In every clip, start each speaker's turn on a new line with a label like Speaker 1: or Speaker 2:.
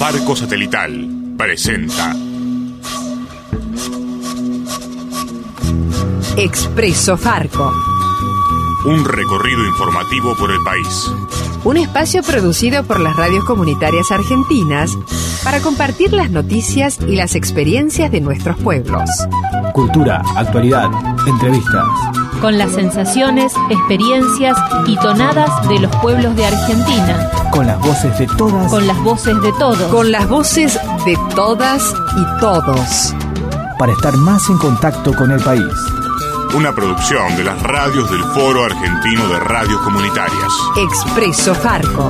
Speaker 1: Farco Satelital presenta
Speaker 2: Expreso Farco.
Speaker 1: Un recorrido informativo por el país.
Speaker 2: Un espacio producido por las radios comunitarias argentinas para compartir las noticias y las experiencias de nuestros pueblos.
Speaker 3: Cultura, actualidad, entrevistas.
Speaker 4: Con las sensaciones, experiencias y tonadas de los pueblos de Argentina.
Speaker 3: Con las voces de todas.
Speaker 4: Con las voces de todos.
Speaker 2: Con las voces de todas y todos.
Speaker 3: Para estar más en contacto con el país.
Speaker 1: Una producción de las radios del Foro Argentino de Radios Comunitarias.
Speaker 2: Expreso Farco.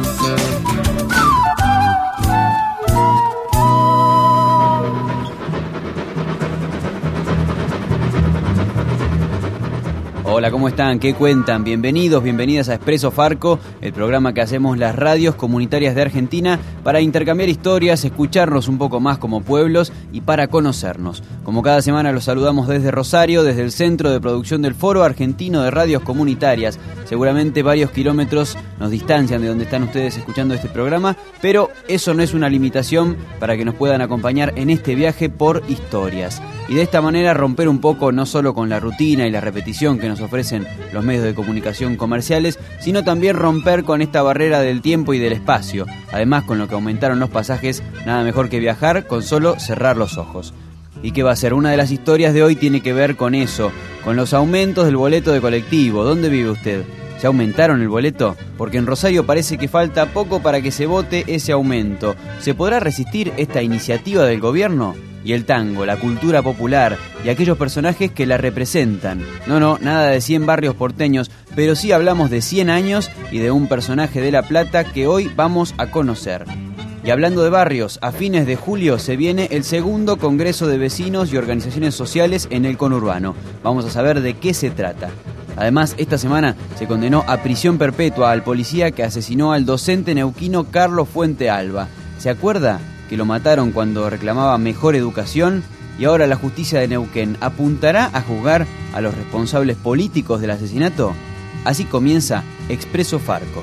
Speaker 5: Hola, ¿cómo están? ¿Qué cuentan? Bienvenidos, bienvenidas a Expreso Farco, el programa que hacemos las radios comunitarias de Argentina para intercambiar historias, escucharnos un poco más como pueblos y para conocernos. Como cada semana los saludamos desde Rosario, desde el Centro de Producción del Foro Argentino de Radios Comunitarias. Seguramente varios kilómetros nos distancian de donde están ustedes escuchando este programa, pero eso no es una limitación para que nos puedan acompañar en este viaje por historias. Y de esta manera romper un poco no solo con la rutina y la repetición que nos ofrecen los medios de comunicación comerciales, sino también romper con esta barrera del tiempo y del espacio. Además, con lo que aumentaron los pasajes, nada mejor que viajar con solo cerrar los ojos. ¿Y qué va a ser? Una de las historias de hoy tiene que ver con eso, con los aumentos del boleto de colectivo. ¿Dónde vive usted? ¿Ya aumentaron el boleto? Porque en Rosario parece que falta poco para que se vote ese aumento. ¿Se podrá resistir esta iniciativa del gobierno? Y el tango, la cultura popular y aquellos personajes que la representan. No, nada de 100 barrios porteños, pero sí hablamos de 100 años y de un personaje de La Plata que hoy vamos a conocer. Y hablando de barrios, a fines de julio se viene el segundo Congreso de Vecinos y Organizaciones Sociales en el conurbano. Vamos a saber de qué se trata. Además, esta semana se condenó a prisión perpetua al policía que asesinó al docente neuquino Carlos Fuente Alba. ¿Se acuerda que lo mataron cuando reclamaba mejor educación? Y ahora la justicia de Neuquén apuntará a juzgar a los responsables políticos del asesinato. Así comienza Expreso Farco.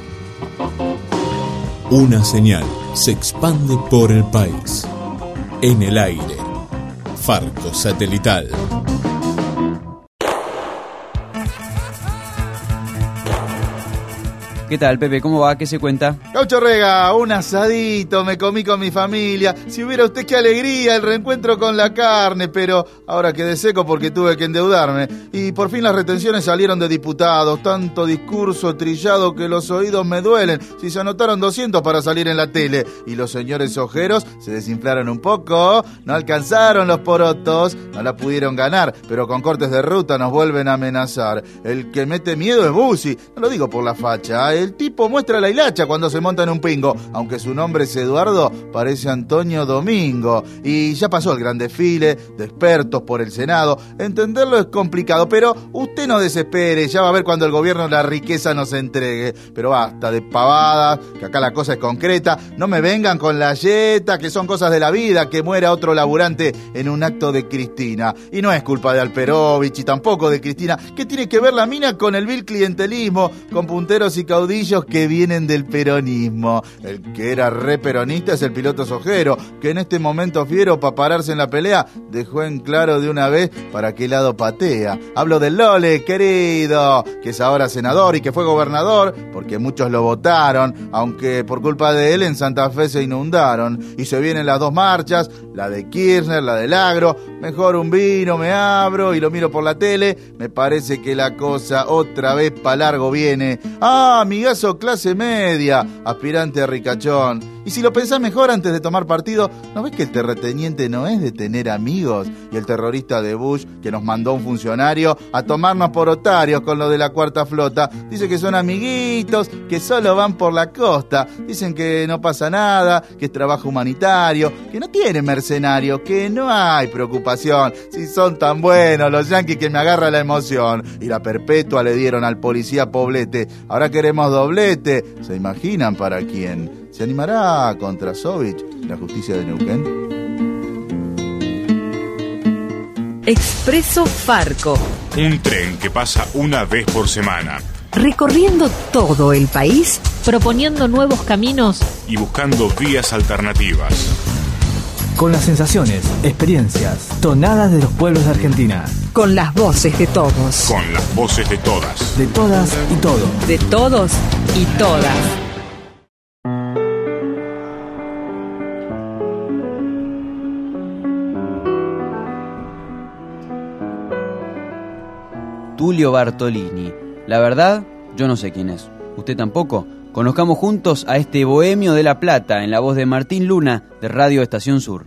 Speaker 6: Una señal se expande por el país. En el aire, Farco Satelital.
Speaker 5: ¿Qué tal, Pepe? ¿Cómo va? ¿Qué se cuenta?
Speaker 7: Gaucho Rega, un asadito me comí con mi familia. Si hubiera usted qué alegría el reencuentro con la carne, pero ahora quedé seco porque tuve que endeudarme. Y por fin las retenciones salieron de diputados. Tanto discurso trillado que los oídos me duelen. Si se anotaron 200 para salir en la tele. Y los señores ojeros se desinflaron un poco. No alcanzaron los porotos, no la pudieron ganar, pero con cortes de ruta nos vuelven a amenazar. El que mete miedo es Bussi. No lo digo por la facha, El tipo muestra la hilacha cuando se monta en un pingo. Aunque su nombre es Eduardo, parece Antonio Domingo. Y ya pasó el gran desfile de expertos por el Senado. Entenderlo es complicado, pero usted no desespere. Ya va a ver cuando el gobierno la riqueza nos entregue. Pero basta de pavadas, que acá la cosa es concreta. No me vengan con la yeta, que son cosas de la vida. Que muera otro laburante en un acto de Cristina. Y no es culpa de Alperovich y tampoco de Cristina. ¿Qué tiene que ver la mina con el vil clientelismo? Con punteros y caudillos que vienen del peronismo. El que era re peronista es el piloto Sojero, que en este momento fiero para pararse en la pelea dejó en claro de una vez para qué lado patea. Hablo del Lole, querido, que es ahora senador y que fue gobernador porque muchos lo votaron, aunque por culpa de él en Santa Fe se inundaron. Y se vienen las dos marchas, la de Kirchner, la del Agro. Mejor un vino, me abro y lo miro por la tele. Me parece que la cosa otra vez pa' largo viene. Amigazo clase media, aspirante a ricachón. Y si lo pensás mejor antes de tomar partido, ¿no ves que el terrateniente no es de tener amigos? Y el terrorista de Bush, que nos mandó un funcionario a tomarnos por otarios con lo de la cuarta flota, dice que son amiguitos, que solo van por la costa. Dicen que no pasa nada, que es trabajo humanitario, que no tiene mercenarios, que no hay preocupación. Si son tan buenos los yanquis que me agarra la emoción. Y la perpetua le dieron al policía Poblete. Ahora queremos doblete. ¿Se imaginan para quién? ¿Se animará contra Sovich la justicia de Neuquén?
Speaker 2: Expreso Farco.
Speaker 1: Un tren que pasa una vez por semana.
Speaker 2: recorriendo todo el país,
Speaker 4: proponiendo nuevos caminos
Speaker 1: y buscando vías alternativas.
Speaker 3: Con las sensaciones, experiencias, tonadas de los pueblos de Argentina.
Speaker 2: con las voces de todos.
Speaker 1: Con las voces de todas.
Speaker 3: De todas y todos.
Speaker 2: De todos y todas.
Speaker 5: Tulio Bartolini. La verdad, yo no sé quién es. ¿Usted tampoco? Conozcamos juntos a este bohemio de La Plata en la voz de Martín Luna de Radio Estación Sur.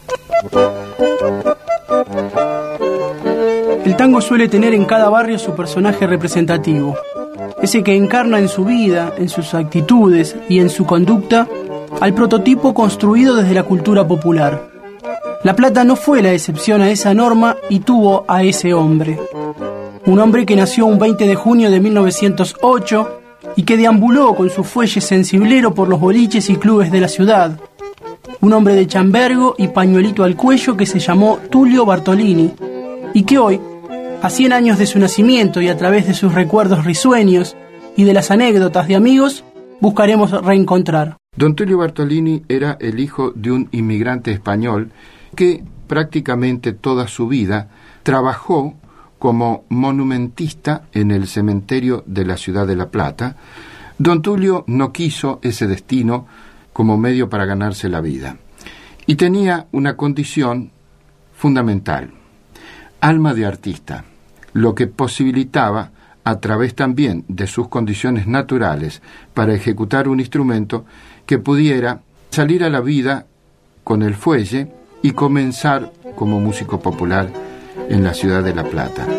Speaker 8: El tango suele tener en cada barrio su personaje representativo, ese que encarna en su vida, en sus actitudes y en su conducta al prototipo construido desde la cultura popular. La Plata no fue la excepción a esa norma y tuvo a ese hombre. Un hombre que nació un 20 de junio de 1908 y que deambuló con su fuelle sensiblero por los boliches y clubes de la ciudad. Un hombre de chambergo y pañuelito al cuello que se llamó Tulio Bartolini y que hoy, a 100 años de su nacimiento y a través de sus recuerdos risueños y de las anécdotas de amigos, buscaremos reencontrar.
Speaker 9: Don Tulio Bartolini era el hijo de un inmigrante español que prácticamente toda su vida trabajó como monumentista en el cementerio de la ciudad de La Plata. Don Tulio no quiso ese destino como medio para ganarse la vida y tenía una condición fundamental: alma de artista, lo que posibilitaba, a través también de sus condiciones naturales para ejecutar un instrumento, que pudiera salir a la vida con el fuelle y comenzar como músico popular en la ciudad de La Plata.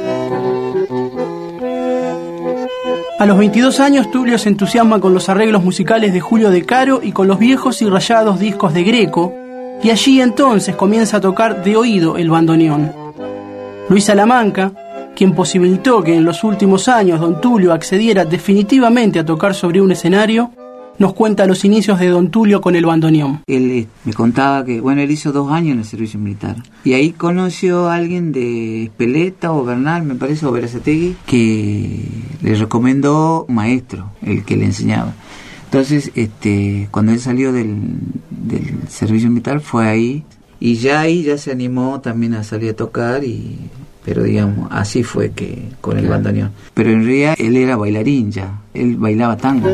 Speaker 8: A los 22 años, Tulio se entusiasma con los arreglos musicales de Julio De Caro y con los viejos y rayados discos de Greco, y allí entonces comienza a tocar de oído el bandoneón. Luis Salamanca, quien posibilitó que en los últimos años don Tulio accediera definitivamente a tocar sobre un escenario, nos cuenta los inicios de don Tulio con el bandoneón.
Speaker 10: Él me contaba que, él hizo 2 años en el servicio militar. Y ahí conoció a alguien de Espeleta o Bernal, me parece, o Berazategui, que le recomendó maestro, el que le enseñaba. Entonces, cuando él salió del servicio militar, fue ahí. Y ya ahí ya se animó también a salir a tocar, pero digamos, así fue que con el bandoneón. Pero en realidad él era bailarín ya, él bailaba tango.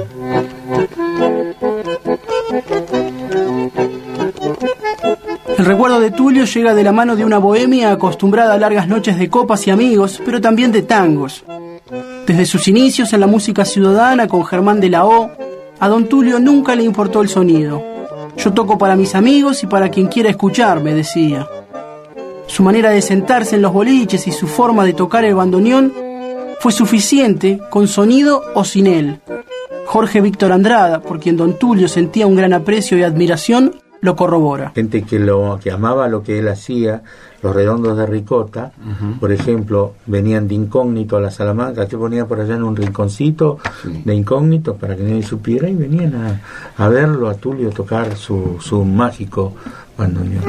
Speaker 8: El recuerdo de Tulio llega de la mano de una bohemia acostumbrada a largas noches de copas y amigos, pero también de tangos. Desde sus inicios en la música ciudadana con Germán de la O, a don Tulio nunca le importó el sonido. Yo toco para mis amigos y para quien quiera escucharme, decía. Su manera de sentarse en los boliches y su forma de tocar el bandoneón fue suficiente, con sonido o sin él. Jorge Víctor Andrada, por quien don Tulio sentía un gran aprecio y admiración, lo corrobora.
Speaker 11: Gente que amaba lo que él hacía, los Redondos de Ricota, por ejemplo, venían de incógnito a la Salamanca, se ponían por allá en un rinconcito de incógnito para que nadie supiera, y venían a verlo, a Tulio, tocar su mágico bandoneón.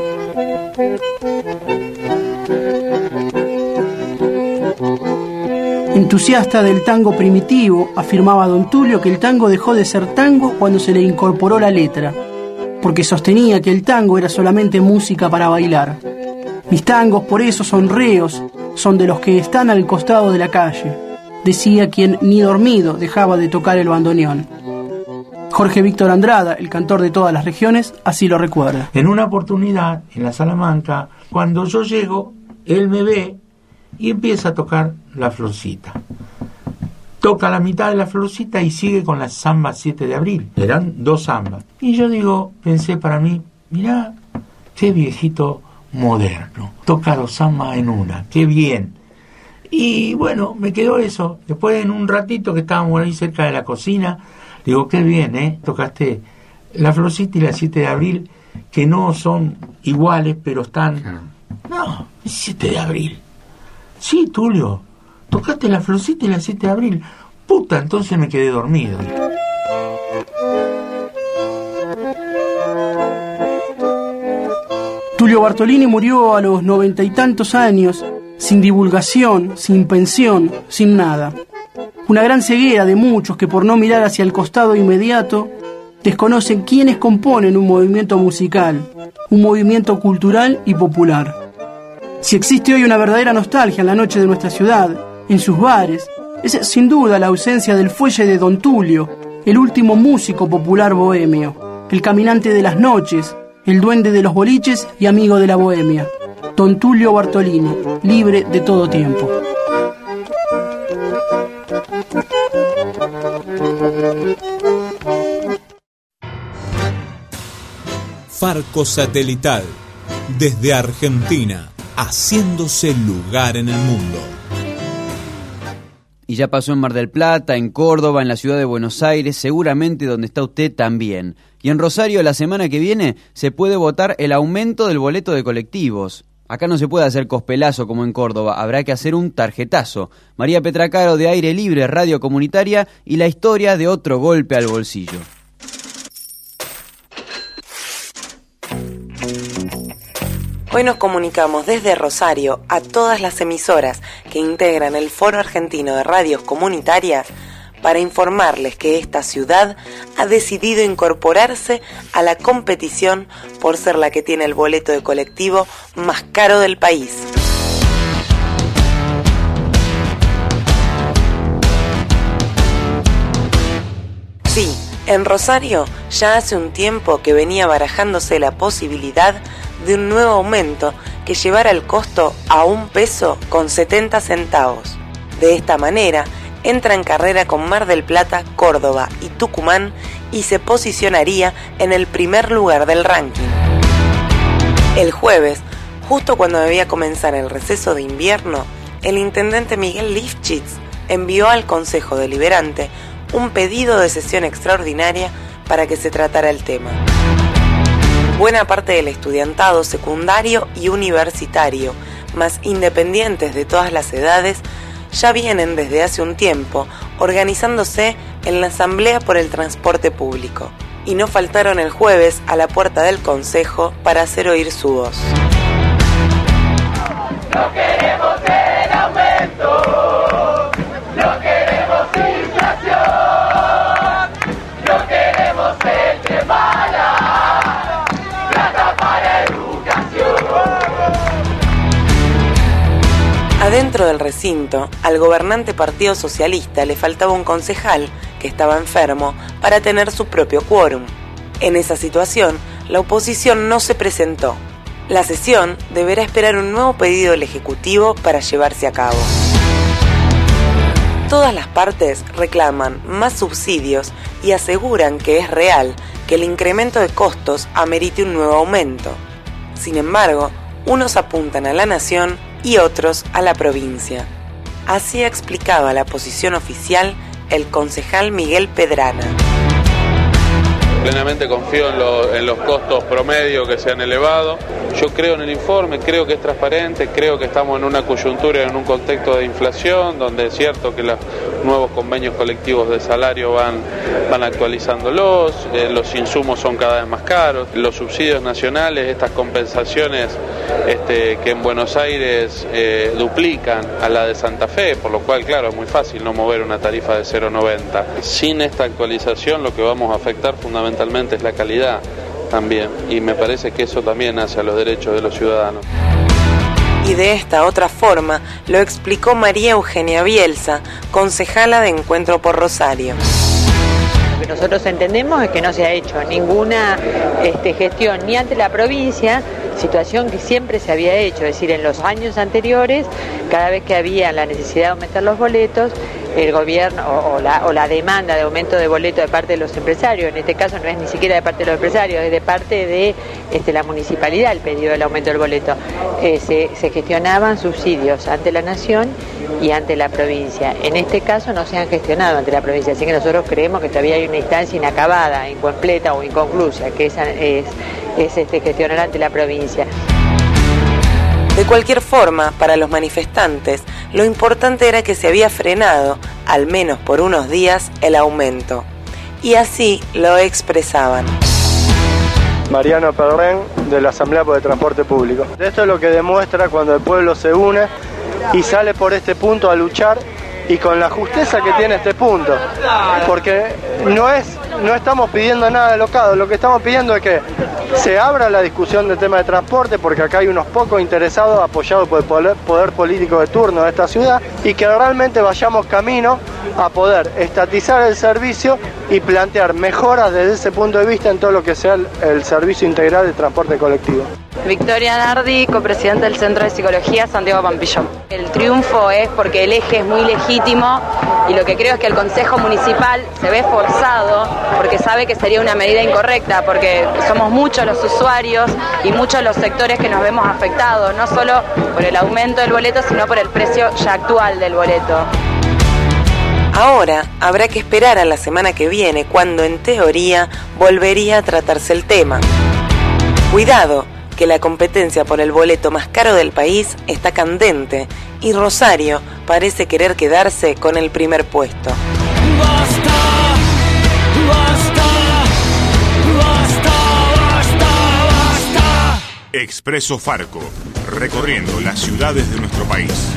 Speaker 8: Entusiasta del tango primitivo, afirmaba don Tulio que el tango dejó de ser tango cuando se le incorporó la letra, porque sostenía que el tango era solamente música para bailar. Mis tangos por eso son reos, son de los que están al costado de la calle, decía quien ni dormido dejaba de tocar el bandoneón. Jorge Víctor Andrada, el cantor de todas las regiones, así lo recuerda.
Speaker 11: En una oportunidad, en la Salamanca, cuando yo llego, él me ve y empieza a tocar la florcita. Toca la mitad de la florcita y sigue con la samba 7 de abril. Eran 2 zambas. Y yo pensé para mí, mirá, qué viejito moderno. Toca 2 zambas en una, qué bien. Y bueno, me quedó eso. Después, en un ratito que estábamos ahí cerca de la cocina, digo, qué bien, tocaste la florcita y la 7 de abril, que no son iguales, pero están... No, 7 de abril. Sí, Tulio, tocaste la florcita y la 7 de abril. Puta, entonces me quedé dormido.
Speaker 8: Tulio Bartolini murió a los 90 y tantos años, sin divulgación, sin pensión, sin nada. Una gran ceguera de muchos que por no mirar hacia el costado inmediato desconocen quiénes componen un movimiento musical, un movimiento cultural y popular. Si existe hoy una verdadera nostalgia en la noche de nuestra ciudad, en sus bares, es sin duda la ausencia del fuelle de Don Tulio, el último músico popular bohemio, el caminante de las noches, el duende de los boliches y amigo de la bohemia. Don Tulio Bartolini, libre de todo tiempo.
Speaker 6: Farco Satelital, desde Argentina, haciéndose lugar en el mundo.
Speaker 5: Y ya pasó en Mar del Plata, en Córdoba, en la ciudad de Buenos Aires, seguramente donde está usted también. Y en Rosario la semana que viene se puede votar el aumento del boleto de colectivos. Acá no se puede hacer cospelazo como en Córdoba, habrá que hacer un tarjetazo. María Petracaro de Aire Libre, Radio Comunitaria, y la historia de otro golpe al bolsillo.
Speaker 12: Hoy nos comunicamos desde Rosario a todas las emisoras que integran el Foro Argentino de Radios Comunitarias para informarles que esta ciudad ha decidido incorporarse a la competición por ser la que tiene el boleto de colectivo más caro del país. Sí, en Rosario ya hace un tiempo que venía barajándose la posibilidad de un nuevo aumento que llevara el costo a $1.70. De esta manera, entra en carrera con Mar del Plata, Córdoba y Tucumán y se posicionaría en el primer lugar del ranking. El jueves, justo cuando debía comenzar el receso de invierno, el intendente Miguel Lifchitz envió al Consejo Deliberante un pedido de sesión extraordinaria para que se tratara el tema. Buena parte del estudiantado secundario y universitario, más independientes de todas las edades, ya vienen desde hace un tiempo organizándose en la Asamblea por el Transporte Público y no faltaron el jueves a la puerta del Consejo para hacer oír su voz.
Speaker 13: No queremos el aumento, no queremos inflación, no queremos el tremala, plata para educación.
Speaker 12: Adentro del recinto, al gobernante Partido Socialista le faltaba un concejal que estaba enfermo para tener su propio quórum. En esa situación, la oposición no se presentó. La sesión deberá esperar un nuevo pedido del Ejecutivo para llevarse a cabo. Todas las partes reclaman más subsidios y aseguran que es real que el incremento de costos amerite un nuevo aumento. Sin embargo, unos apuntan a la nación y otros a la provincia. Así explicaba la posición oficial el concejal Miguel Pedrana.
Speaker 14: Plenamente confío en los costos promedio que se han elevado. Yo creo en el informe, creo que es transparente, creo que estamos en una coyuntura, en un contexto de inflación, donde es cierto que los nuevos convenios colectivos de salario van actualizándolos, los insumos son cada vez más caros, los subsidios nacionales, estas compensaciones que en Buenos Aires duplican a la de Santa Fe, por lo cual, claro, es muy fácil no mover una tarifa de 0,90. Sin esta actualización lo que vamos a afectar fundamentalmente es la calidad también, y me parece que eso también hace a los derechos de los ciudadanos.
Speaker 12: Y de esta otra forma lo explicó María Eugenia Bielsa, concejala de Encuentro por Rosario.
Speaker 15: Lo que nosotros entendemos es que no se ha hecho ninguna gestión ni ante la provincia, situación que siempre se había hecho, es decir, en los años anteriores, cada vez que había la necesidad de aumentar los boletos, el gobierno o la demanda de aumento de boleto de parte de los empresarios, en este caso no es ni siquiera de parte de los empresarios, es de parte de la municipalidad el pedido del aumento del boleto, se gestionaban subsidios ante la nación y ante la provincia. En este caso no se han gestionado ante la provincia, así que nosotros creemos que todavía hay una instancia inacabada, incompleta o inconclusa, que es gestionar ante la provincia.
Speaker 12: De cualquier forma, para los manifestantes, lo importante era que se había frenado, al menos por unos días, el aumento. Y así lo expresaban.
Speaker 16: Mariano Perren, de la Asamblea por el Transporte Público. Esto es lo que demuestra cuando el pueblo se une y sale por este punto a luchar y con la justeza que tiene este punto, porque no estamos pidiendo nada alocado, lo que estamos pidiendo es que se abra la discusión del tema de transporte, porque acá hay unos pocos interesados apoyados por el poder político de turno de esta ciudad, y que realmente vayamos camino a poder estatizar el servicio y plantear mejoras desde ese punto de vista en todo lo que sea el servicio integral de transporte colectivo.
Speaker 17: Victoria Nardi, copresidenta del Centro de Psicología Santiago Pampillón. El triunfo es porque el eje es muy legítimo y lo que creo es que el Consejo Municipal se ve forzado porque sabe que sería una medida incorrecta, porque somos muchos los usuarios y muchos los sectores que nos vemos afectados, no solo por el aumento del boleto, sino por el precio ya actual del boleto.
Speaker 12: Ahora habrá que esperar a la semana que viene, cuando en teoría volvería a tratarse el tema. Cuidado, que la competencia por el boleto más caro del país está candente y Rosario parece querer quedarse con el primer puesto.
Speaker 13: Basta, basta, basta, basta, basta.
Speaker 1: Expreso Farco, recorriendo las ciudades de nuestro país.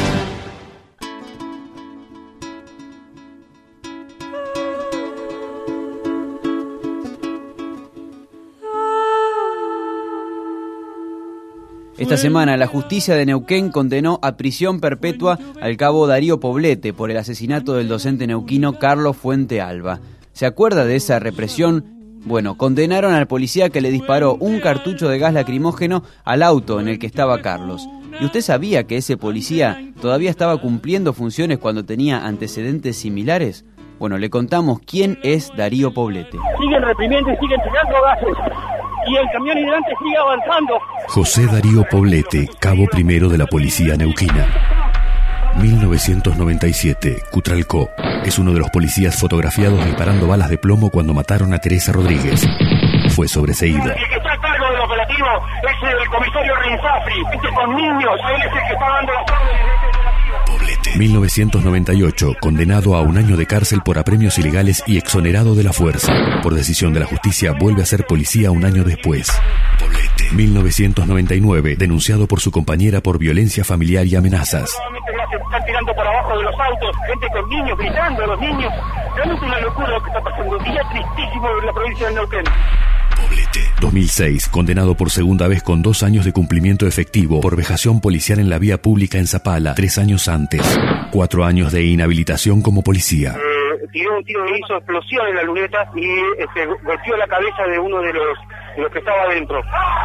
Speaker 5: Esta semana la justicia de Neuquén condenó a prisión perpetua al cabo Darío Poblete por el asesinato del docente neuquino Carlos Fuente Alba. ¿Se acuerda de esa represión? Bueno, condenaron al policía que le disparó un cartucho de gas lacrimógeno al auto en el que estaba Carlos. ¿Y usted sabía que ese policía todavía estaba cumpliendo funciones cuando tenía antecedentes similares? Bueno, le contamos quién es Darío Poblete.
Speaker 18: Siguen reprimiendo y siguen tirando gases. Y el camión hidrante sigue avanzando.
Speaker 19: José Darío Poblete, cabo primero de la policía neuquina. 1997, Cutralcó. Es uno de los policías fotografiados disparando balas de plomo cuando mataron a Teresa Rodríguez. Fue sobreseído.
Speaker 18: El que está a cargo del operativo es el comisario Rinzafri, con niños, él es el que está dando las órdenes.
Speaker 19: 1998, condenado a 1 año de cárcel por apremios ilegales y exonerado de la fuerza. Por decisión de la justicia, vuelve a ser policía 1 año después. 1999, denunciado por su compañera por violencia familiar y amenazas.
Speaker 18: Están tirando por abajo de los autos, gente con niños, gritando a los niños. Realmente una locura lo que está pasando. Un día tristísimo en la provincia de Neuquén.
Speaker 19: 2006, condenado por segunda vez con 2 años de cumplimiento efectivo por vejación policial en la vía pública en Zapala, 3 años antes. 4 años de inhabilitación como policía.
Speaker 18: Tiró un tiro que hizo explosión en la luneta y golpeó la cabeza de uno de los que estaba adentro.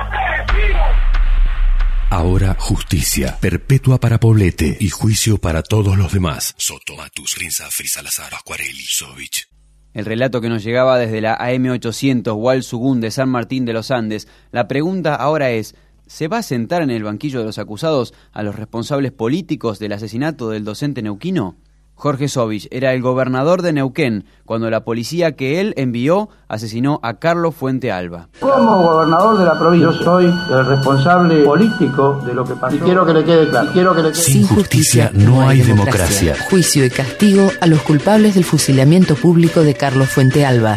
Speaker 19: Ahora justicia perpetua para Poblete y juicio para todos los demás. Soto, Matus, Rinzafri, Salazar, Pascuarelli, Sovich.
Speaker 5: El relato que nos llegaba desde la AM800 Hualsugún de San Martín de los Andes. La pregunta ahora es, ¿se va a sentar en el banquillo de los acusados a los responsables políticos del asesinato del docente neuquino? Jorge Sovich era el gobernador de Neuquén cuando la policía que él envió asesinó a Carlos Fuente Alba.
Speaker 20: Como gobernador de la provincia, yo soy el responsable político de lo que pasó. Y quiero que le quede claro.
Speaker 19: Sin justicia no hay democracia.
Speaker 21: Juicio y castigo a los culpables del fusilamiento público de Carlos Fuente Alba.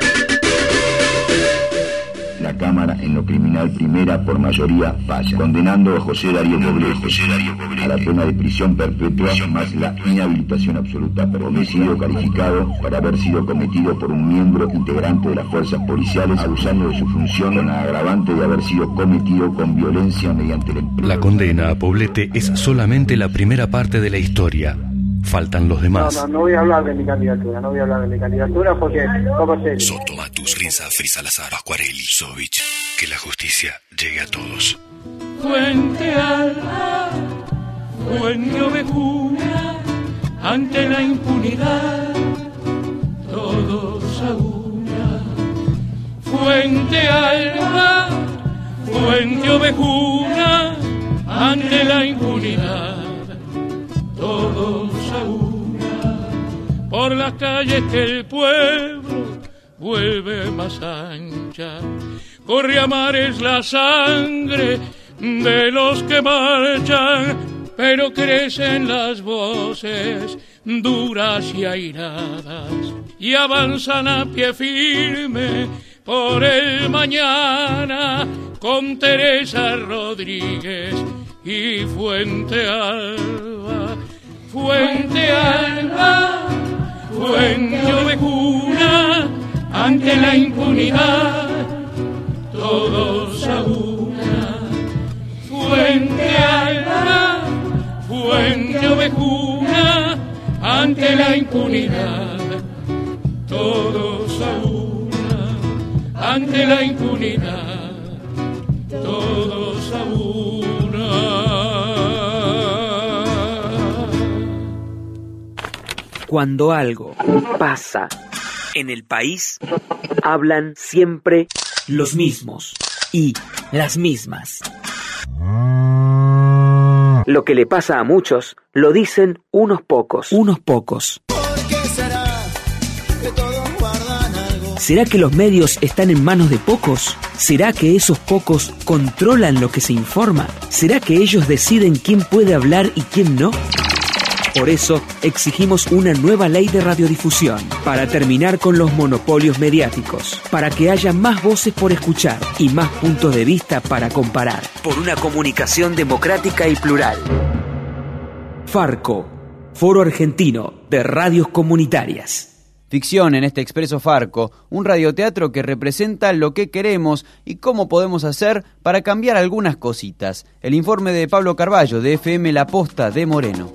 Speaker 22: La Cámara en lo criminal primera por mayoría falla, condenando a José Darío Poblete a la pena de prisión perpetua más la inhabilitación absoluta por homicidio calificado para haber sido cometido por un miembro integrante de las fuerzas policiales abusando de su función con la agravante de haber sido cometido con violencia mediante el empleo.
Speaker 19: La condena a Poblete es solamente la primera parte de la historia. Faltan los demás.
Speaker 16: No voy a hablar de mi candidatura, porque ¿cómo se?
Speaker 19: Soto, Matus, Rinzafri, Salazar, Pascuarelli, Sovich. Que la justicia llegue a todos.
Speaker 13: Fuente Alba, Fuente Ovejuna, ante la impunidad, todos a una. Fuente Alba, Fuente Ovejuna, ante la impunidad, todos a una. Por las calles que el pueblo vuelve más ancha, corre a mares la sangre de los que marchan, pero crecen las voces duras y airadas y avanzan a pie firme por el mañana con Teresa Rodríguez y Fuente Alba. fuente alba, fuente ovejuna, ante la impunidad todos a una. Fuente alba, fuente ovejuna, ante la impunidad todos a una. Ante la impunidad todos a una.
Speaker 4: Cuando algo pasa en el país, hablan siempre los mismos y las mismas. Lo que le pasa a muchos, lo dicen unos pocos. Unos pocos. ¿Será que los medios están en manos de pocos? ¿Será que esos pocos controlan lo que se informa? ¿Será que ellos deciden quién puede hablar y quién no? Por eso exigimos una nueva ley de radiodifusión, para terminar con los monopolios mediáticos, para que haya más voces por escuchar y más puntos de vista para comparar, por una comunicación democrática y plural. Farco, Foro Argentino de Radios Comunitarias.
Speaker 5: Ficción en este Expreso Farco, un radioteatro que representa lo que queremos y cómo podemos hacer para cambiar algunas cositas. El informe de Pablo Carballo de FM La Posta de Moreno.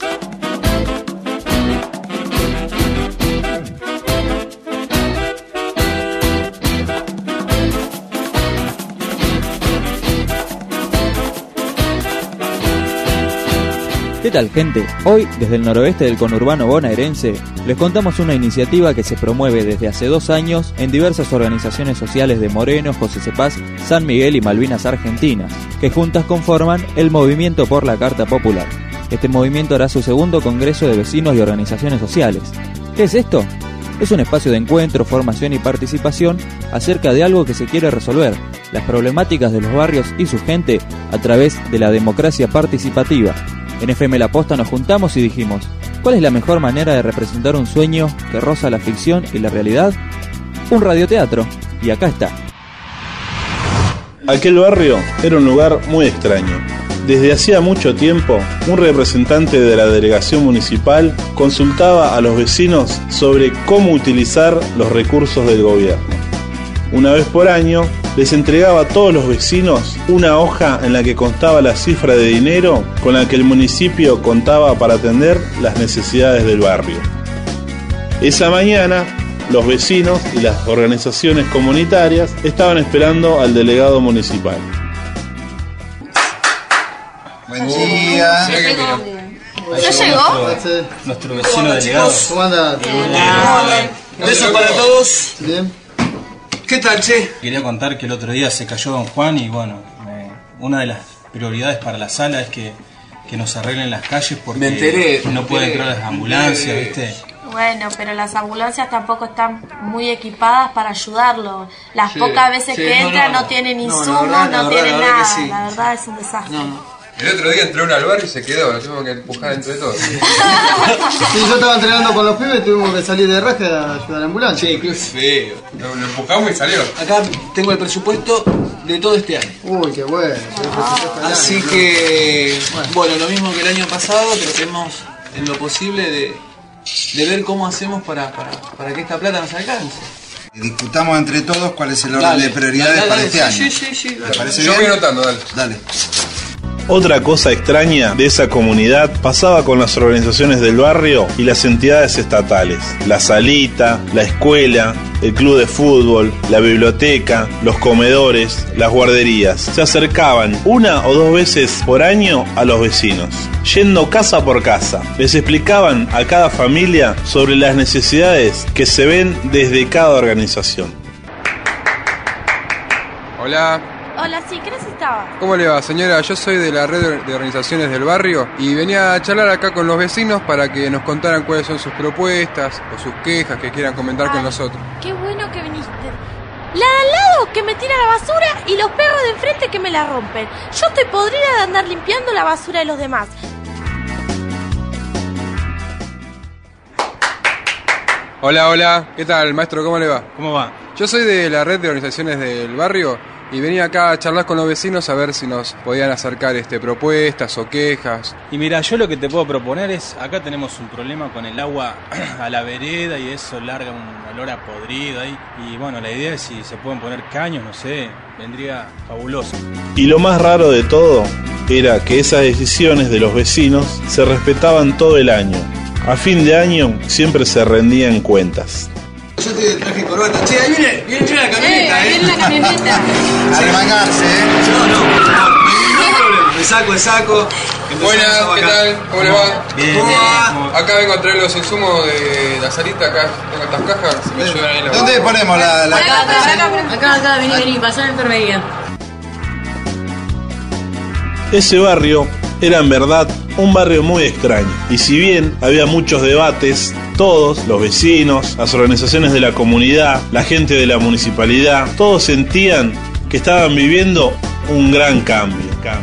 Speaker 7: ¿Qué tal, gente? Hoy, desde el noroeste del conurbano bonaerense, les contamos una iniciativa que se promueve desde hace 2 años en diversas organizaciones sociales de Moreno, José Cepaz, San Miguel y Malvinas Argentinas, que juntas conforman el Movimiento por la Carta Popular. Este movimiento hará su segundo congreso de vecinos y organizaciones sociales. ¿Qué es esto? Es un espacio de encuentro, formación y participación acerca de algo que se quiere resolver, las problemáticas de los barrios y su gente a través de la democracia participativa. En FM La Posta nos juntamos y dijimos, ¿cuál es la mejor manera de representar un sueño que roza la ficción y la realidad? Un radioteatro, y acá está.
Speaker 23: Aquel barrio era un lugar muy extraño. Desde hacía mucho tiempo, un representante de la delegación municipal consultaba a los vecinos sobre cómo utilizar los recursos del gobierno. Una vez por año, les entregaba a todos los vecinos una hoja en la que constaba la cifra de dinero con la que el municipio contaba para atender las necesidades del barrio. Esa mañana, los vecinos y las organizaciones comunitarias estaban esperando al delegado municipal.
Speaker 24: Buen día.
Speaker 25: ¿Ya llegó?
Speaker 24: Nuestro vecino delegado.
Speaker 25: ¿Cómo andas?
Speaker 24: Besos para todos.
Speaker 25: Bien.
Speaker 24: ¿Qué tal, che? Quería contar que el otro día se cayó Don Juan y bueno, una de las prioridades para la sala es que nos arreglen las calles porque no pueden entrar las ambulancias, ¿viste?
Speaker 25: Bueno, pero las ambulancias tampoco están muy equipadas para ayudarlo. Las pocas veces que entran no tienen insumos, no tienen nada. Sí. La verdad es un desastre.
Speaker 26: El otro día entró uno al bar y se quedó, lo tuvimos que empujar entre todos.
Speaker 25: Sí,
Speaker 24: yo estaba entrenando con los pibes y tuvimos que salir de raje a ayudar a la ambulancia.
Speaker 26: Sí, qué feo. Lo empujamos y salió.
Speaker 24: Acá tengo el presupuesto de todo este año. Uy, qué bueno. Así que, bueno, lo mismo que el año pasado, tratemos en lo posible de ver cómo hacemos para que esta plata nos alcance.
Speaker 26: Discutamos entre todos cuál es el orden de prioridades para este año.
Speaker 24: Sí.
Speaker 26: ¿Te parece bien? Yo voy anotando, dale.
Speaker 23: Otra cosa extraña de esa comunidad pasaba con las organizaciones del barrio y las entidades estatales. La salita, la escuela, el club de fútbol, la biblioteca, los comedores, las guarderías. Se acercaban 1 o 2 veces por año a los vecinos, yendo casa por casa. Les explicaban a cada familia sobre las necesidades que se ven desde cada organización.
Speaker 26: Hola.
Speaker 25: Hola, sí, ¿qué necesitabas?
Speaker 26: ¿Cómo le va, señora? Yo soy de la red de organizaciones del barrio y venía a charlar acá con los vecinos para que nos contaran cuáles son sus propuestas o sus quejas que quieran comentar con nosotros.
Speaker 25: Qué bueno que viniste. La de al lado que me tira la basura y los perros de enfrente que me la rompen. Yo estoy podrida de andar limpiando la basura de los demás.
Speaker 26: Hola, ¿qué tal, maestro? ¿Cómo le va?
Speaker 24: ¿Cómo va?
Speaker 26: Yo soy de la red de organizaciones del barrio Y venía acá a charlar con los vecinos a ver si nos podían acercar propuestas o quejas.
Speaker 2: Y mira, yo lo que te puedo proponer es, acá tenemos un problema con el agua a la vereda y eso larga un olor a podrido ahí. Y bueno, la idea es si se pueden poner caños, no sé, vendría fabuloso.
Speaker 23: Y lo más raro de todo era que esas decisiones de los vecinos se respetaban todo el año. A fin de año siempre se rendían cuentas.
Speaker 24: Yo te traje corbata. Che, ahí viene la camioneta,
Speaker 25: viene la camioneta.
Speaker 24: A remangarse, Yo no. Me saco el saco.
Speaker 26: Buenas, ¿qué tal? ¿Cómo le va?
Speaker 24: Bien.
Speaker 26: ¿Cómo va? Acá vengo a traer los insumos de la salita, acá tengo estas cajas. Si me ayudan ahí.
Speaker 24: ¿Dónde ponemos la
Speaker 25: Acá, vení, pasá en la enfermería.
Speaker 23: Ese barrio era en verdad un barrio muy extraño, y si bien había muchos debates, todos, los vecinos, las organizaciones de la comunidad, la gente de la municipalidad, todos sentían que estaban viviendo un gran cambio.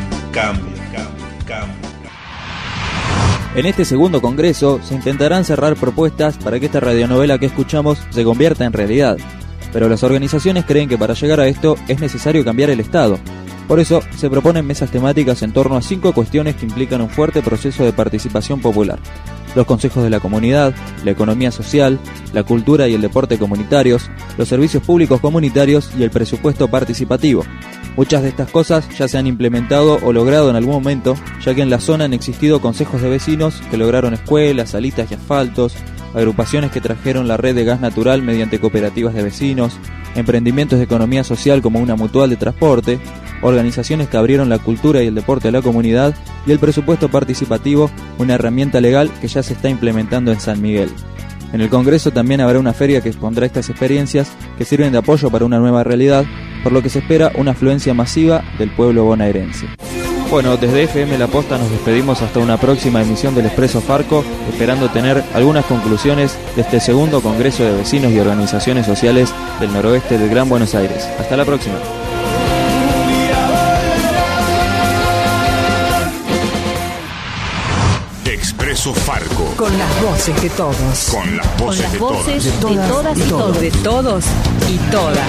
Speaker 7: En este segundo congreso se intentarán cerrar propuestas para que esta radionovela que escuchamos se convierta en realidad, pero las organizaciones creen que para llegar a esto es necesario cambiar el Estado. Por eso, se proponen mesas temáticas en torno a 5 cuestiones que implican un fuerte proceso de participación popular: los consejos de la comunidad, la economía social, la cultura y el deporte comunitarios, los servicios públicos comunitarios y el presupuesto participativo. Muchas de estas cosas ya se han implementado o logrado en algún momento, ya que en la zona han existido consejos de vecinos que lograron escuelas, salitas y asfaltos, agrupaciones que trajeron la red de gas natural mediante cooperativas de vecinos, emprendimientos de economía social como una mutual de transporte, organizaciones que abrieron la cultura y el deporte a la comunidad, y el presupuesto participativo, una herramienta legal que ya se está implementando en San Miguel. En el Congreso también habrá una feria que expondrá estas experiencias que sirven de apoyo para una nueva realidad, por lo que se espera una afluencia masiva del pueblo bonaerense. Bueno, desde FM La Posta nos despedimos hasta una próxima emisión del Expreso Farco, esperando tener algunas conclusiones de este segundo Congreso de Vecinos y Organizaciones Sociales del Noroeste del Gran Buenos Aires. Hasta la próxima.
Speaker 1: Expreso Farco.
Speaker 3: Con las voces de todos.
Speaker 1: Con las voces de todos.
Speaker 3: De todas y todos. De todos y todas.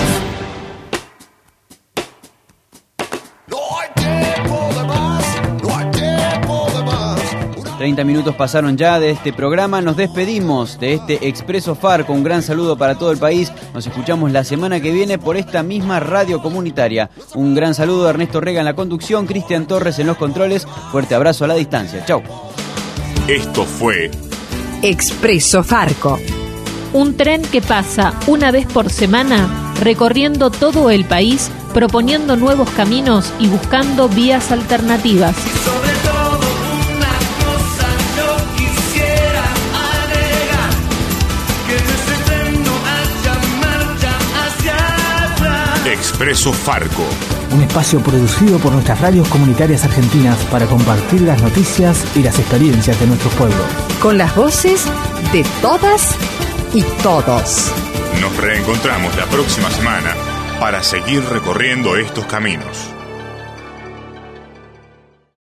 Speaker 5: 30 minutos pasaron ya de este programa. Nos despedimos de este Expreso Farco. Un gran saludo para todo el país. Nos escuchamos la semana que viene por esta misma radio comunitaria. Un gran saludo a Ernesto Rega en la conducción, Cristian Torres en los controles. Fuerte abrazo a la distancia. Chau.
Speaker 1: Esto fue
Speaker 3: Expreso Farco.
Speaker 8: Un tren que pasa una vez por semana recorriendo todo el país, proponiendo nuevos caminos y buscando vías alternativas.
Speaker 1: Expreso Farco.
Speaker 9: Un espacio producido por nuestras radios comunitarias argentinas para compartir las noticias y las experiencias de nuestros pueblos.
Speaker 3: Con las voces de todas y todos.
Speaker 1: Nos reencontramos la próxima semana para seguir recorriendo estos caminos.